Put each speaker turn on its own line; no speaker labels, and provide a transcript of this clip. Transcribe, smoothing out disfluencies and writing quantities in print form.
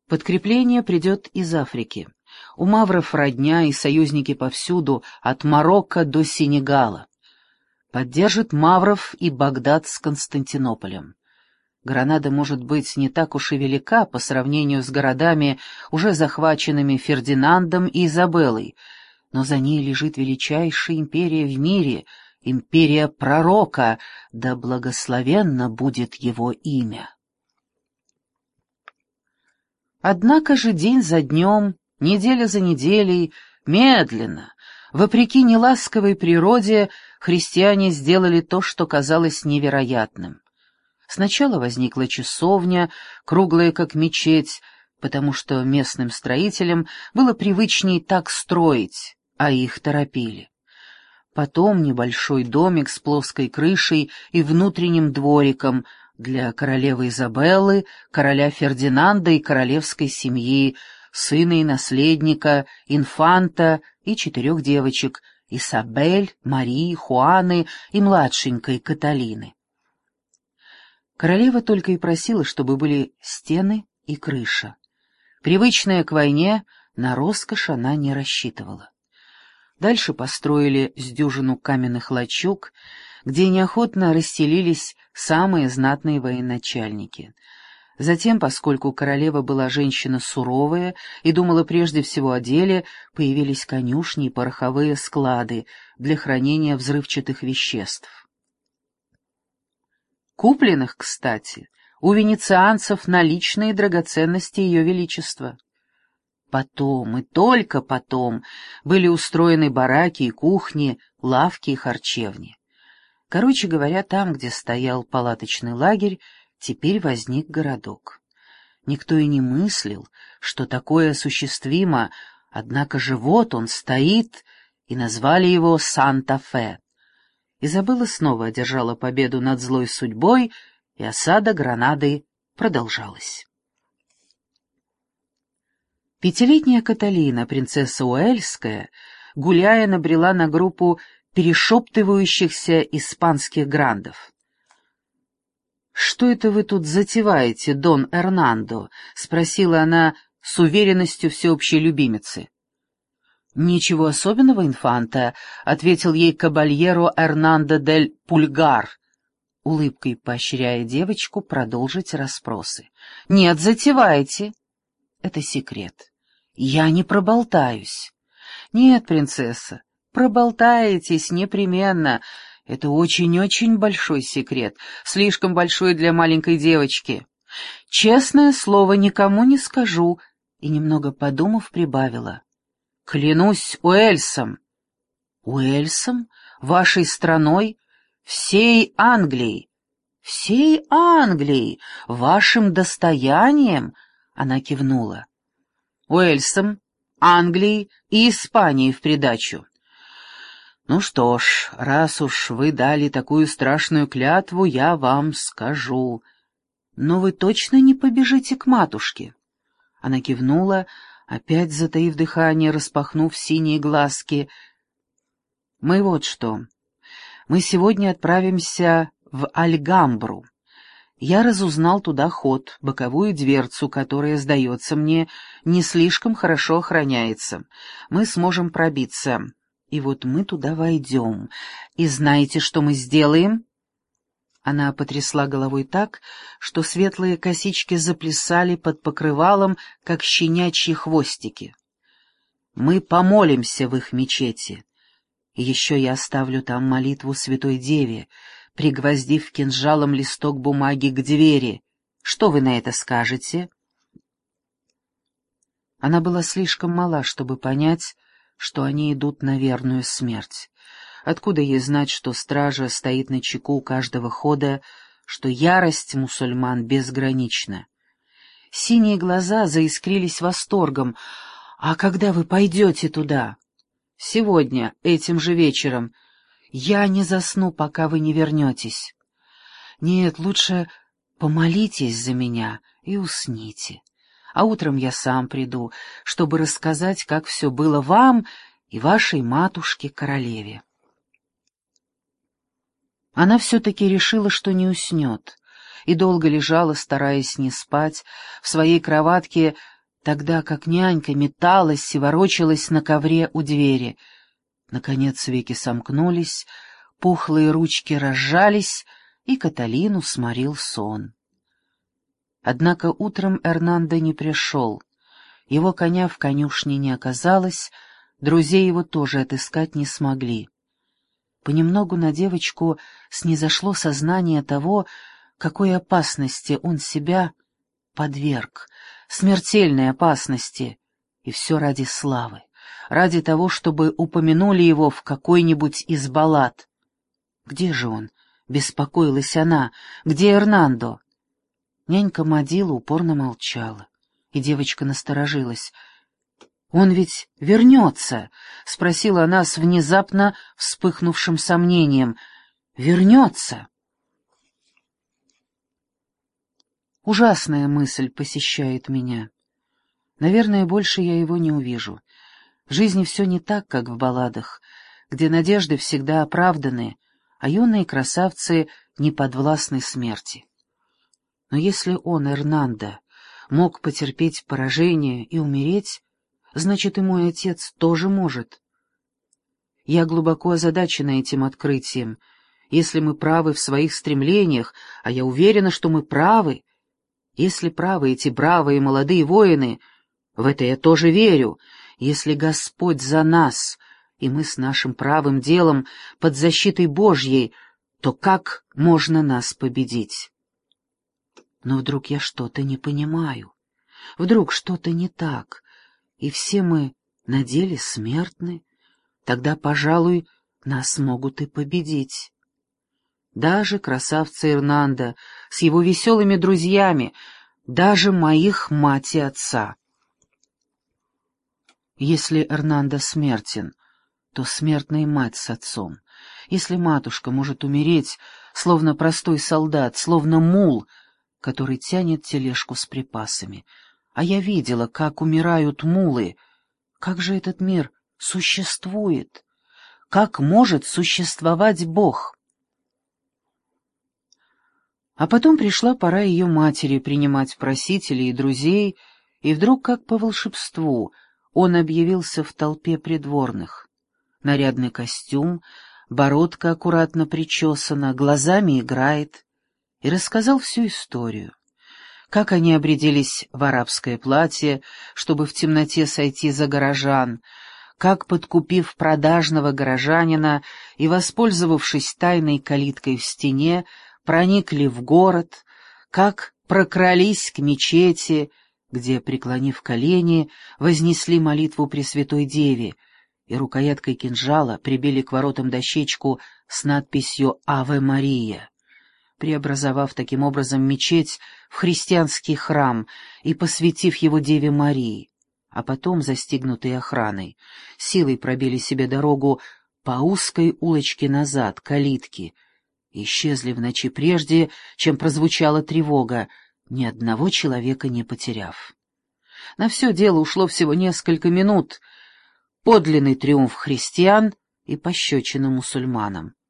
Подкрепление придет из Африки. У мавров родня и союзники повсюду, от Марокко до Сенегала. Поддержит мавров и Багдад с Константинополем. Гранада может быть не так уж и велика по сравнению с городами, уже захваченными Фердинандом и Изабеллой, но за ней лежит величайшая империя в мире, империя пророка, да благословенно будет его имя. Однако же день за днем, неделя за неделей, медленно, вопреки неласковой природе, христиане сделали то, что казалось невероятным. Сначала возникла часовня, круглая как мечеть, потому что местным строителям было привычнее так строить, а их торопили. Потом небольшой домик с плоской крышей и внутренним двориком для королевы Изабеллы, короля Фердинанда и королевской семьи, сына и наследника, инфанта и 4 девочек — Исабель, Марии, Хуаны и младшенькой Каталины. Королева только и просила, чтобы были стены и крыша. Привычная к войне, на роскошь она не рассчитывала. Дальше построили с дюжину каменных лачуг, где неохотно расселились самые знатные военачальники. Затем, поскольку королева была женщина суровая и думала прежде всего о деле, появились конюшни и пороховые склады для хранения взрывчатых веществ. Купленных, кстати, у венецианцев наличные драгоценности Ее Величества. Потом, и только потом, были устроены бараки и кухни, лавки и харчевни. Короче говоря, там, где стоял палаточный лагерь, теперь возник городок. Никто и не мыслил, что такое осуществимо, однако же вот он стоит, и назвали его Санта-Фе. Изабелла снова одержала победу над злой судьбой, и осада Гранады продолжалась. 5-летняя Каталина, принцесса Уэльская, гуляя, набрела на группу перешептывающихся испанских грандов. «Что это вы тут затеваете, Дон Эрнандо?» — спросила она с уверенностью всеобщей любимицы. «Ничего особенного, инфанта», — ответил ей кабальеро Эрнандо дель Пульгар, улыбкой поощряя девочку продолжить расспросы. «Нет, затевайте. Это секрет. Я не проболтаюсь». «Нет, принцесса, проболтаетесь непременно. Это очень-очень большой секрет, слишком большой для маленькой девочки. Честное слово, никому не скажу», и, немного подумав, прибавила. «Клянусь Уэльсом». «Уэльсом? Вашей страной? Всей Англией?» «Всей Англией? Вашим достоянием?» Она кивнула. «Уэльсом, Англией и Испанией в придачу». «Ну что ж, раз уж вы дали такую страшную клятву, я вам скажу. Но вы точно не побежите к матушке?» Она кивнула, опять затаив дыхание, распахнув синие глазки. «Мы вот что. Мы сегодня отправимся в Альгамбру. Я разузнал туда ход, боковую дверцу, которая, сдается мне, не слишком хорошо охраняется. Мы сможем пробиться. И вот мы туда войдем. И знаете, что мы сделаем?» Она потрясла головой так, что светлые косички заплясали под покрывалом, как щенячьи хвостики. «Мы помолимся в их мечети. И еще я оставлю там молитву Святой Деве, пригвоздив кинжалом листок бумаги к двери. Что вы на это скажете?» Она была слишком мала, чтобы понять, что они идут на верную смерть. Откуда ей знать, что стража стоит на чеку у каждого хода, что ярость мусульман безгранична? Синие глаза заискрились восторгом. «А когда вы пойдете туда?» «Сегодня, этим же вечером. Я не засну, пока вы не вернетесь». «Нет, лучше помолитесь за меня и усните. А утром я сам приду, чтобы рассказать, как все было вам и вашей матушке-королеве». Она все-таки решила, что не уснет, и долго лежала, стараясь не спать, в своей кроватке тогда как нянька металась и ворочалась на ковре у двери. Наконец веки сомкнулись, пухлые ручки разжались, и Каталину сморил сон. Однако утром Эрнандо не пришел. Его коня в конюшне не оказалось, друзей его тоже отыскать не смогли. Понемногу на девочку снизошло сознание того, какой опасности он себя подверг, смертельной опасности, и все ради славы, ради того, чтобы упомянули его в какой-нибудь из баллад. «Где же он?» — беспокоилась она. «Где Эрнандо?» Нянька Мадила упорно молчала, и девочка насторожилась. «Он ведь вернется?» — спросила она с внезапно вспыхнувшим сомнением. «Вернется?» Ужасная мысль посещает меня. Наверное, больше я его не увижу. В жизни все не так, как в балладах, где надежды всегда оправданы, а юные красавцы не подвластны смерти. Но если он, Эрнандо, мог потерпеть поражение и умереть, значит, и мой отец тоже может. Я глубоко озадачена этим открытием. Если мы правы в своих стремлениях, а я уверена, что мы правы, если правы эти бравые молодые воины, в это я тоже верю, если Господь за нас, и мы с нашим правым делом под защитой Божьей, то как можно нас победить? Но вдруг я что-то не понимаю, вдруг что-то не так, и все мы на деле смертны, тогда, пожалуй, нас могут и победить. Даже красавца Эрнандо с его веселыми друзьями, даже моих мать и отца. Если Эрнандо смертен, то смертна и мать с отцом. Если матушка может умереть, словно простой солдат, словно мул, который тянет тележку с припасами, а я видела, как умирают мулы, как же этот мир существует? Как может существовать Бог? А потом пришла пора ее матери принимать просителей и друзей, и вдруг, как по волшебству, он объявился в толпе придворных. Нарядный костюм, бородка аккуратно причесана, глазами играет, и рассказал всю историю. Как они обрядились в арабское платье, чтобы в темноте сойти за горожан, как, подкупив продажного горожанина и воспользовавшись тайной калиткой в стене, проникли в город, как прокрались к мечети, где, преклонив колени, вознесли молитву Пресвятой Деве и рукояткой кинжала прибили к воротам дощечку с надписью «Аве Мария», преобразовав таким образом мечеть в христианский храм и посвятив его Деве Марии, а потом, застигнутые охраной, силой пробили себе дорогу по узкой улочке назад, калитки, и исчезли в ночи прежде, чем прозвучала тревога, ни одного человека не потеряв. На все дело ушло всего несколько минут, подлинный триумф христиан и пощечина мусульманам.